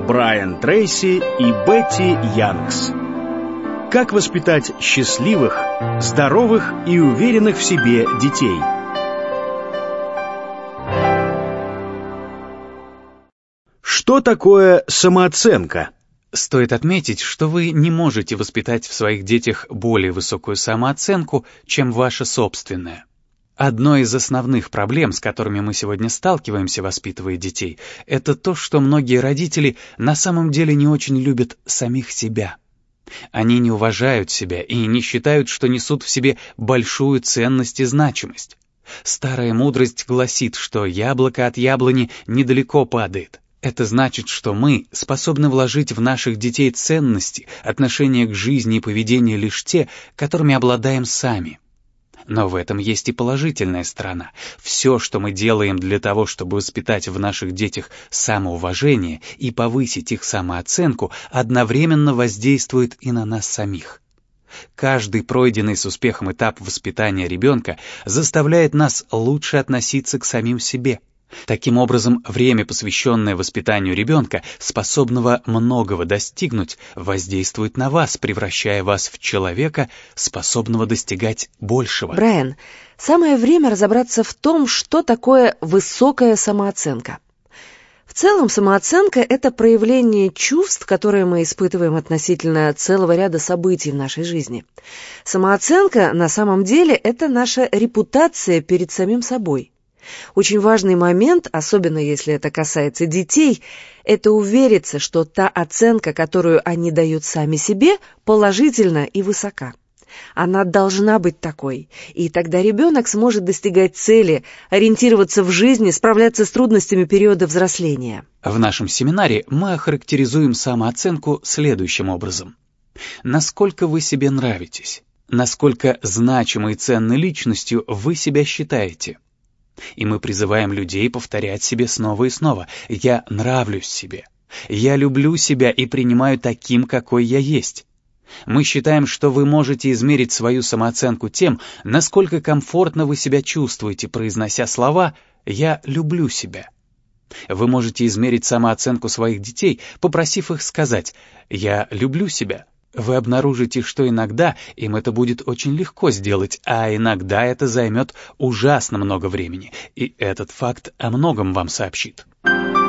Брайан Трейси и Бетти Янкс. Как воспитать счастливых, здоровых и уверенных в себе детей? Что такое самооценка? Стоит отметить, что вы не можете воспитать в своих детях более высокую самооценку, чем ваша собственная. Одной из основных проблем, с которыми мы сегодня сталкиваемся, воспитывая детей, это то, что многие родители на самом деле не очень любят самих себя. Они не уважают себя и не считают, что несут в себе большую ценность и значимость. Старая мудрость гласит, что яблоко от яблони недалеко падает. Это значит, что мы способны вложить в наших детей ценности, отношения к жизни и поведение лишь те, которыми обладаем сами. Но в этом есть и положительная сторона. Все, что мы делаем для того, чтобы воспитать в наших детях самоуважение и повысить их самооценку, одновременно воздействует и на нас самих. Каждый пройденный с успехом этап воспитания ребенка заставляет нас лучше относиться к самим себе. Таким образом, время, посвященное воспитанию ребенка, способного многого достигнуть, воздействует на вас, превращая вас в человека, способного достигать большего. Брайан, самое время разобраться в том, что такое высокая самооценка. В целом, самооценка — это проявление чувств, которые мы испытываем относительно целого ряда событий в нашей жизни. Самооценка, на самом деле, это наша репутация перед самим собой. Очень важный момент, особенно если это касается детей, это увериться, что та оценка, которую они дают сами себе, положительна и высока. Она должна быть такой, и тогда ребенок сможет достигать цели, ориентироваться в жизни, справляться с трудностями периода взросления. В нашем семинаре мы охарактеризуем самооценку следующим образом. Насколько вы себе нравитесь? Насколько значимой и ценной личностью вы себя считаете? И мы призываем людей повторять себе снова и снова: «Я нравлюсь себе», «Я люблю себя и принимаю таким, какой я есть». Мы считаем, что вы можете измерить свою самооценку тем, насколько комфортно вы себя чувствуете, произнося слова «Я люблю себя». Вы можете измерить самооценку своих детей, попросив их сказать «Я люблю себя». Вы обнаружите, что иногда им это будет очень легко сделать, а иногда это займет ужасно много времени, и этот факт о многом вам сообщит.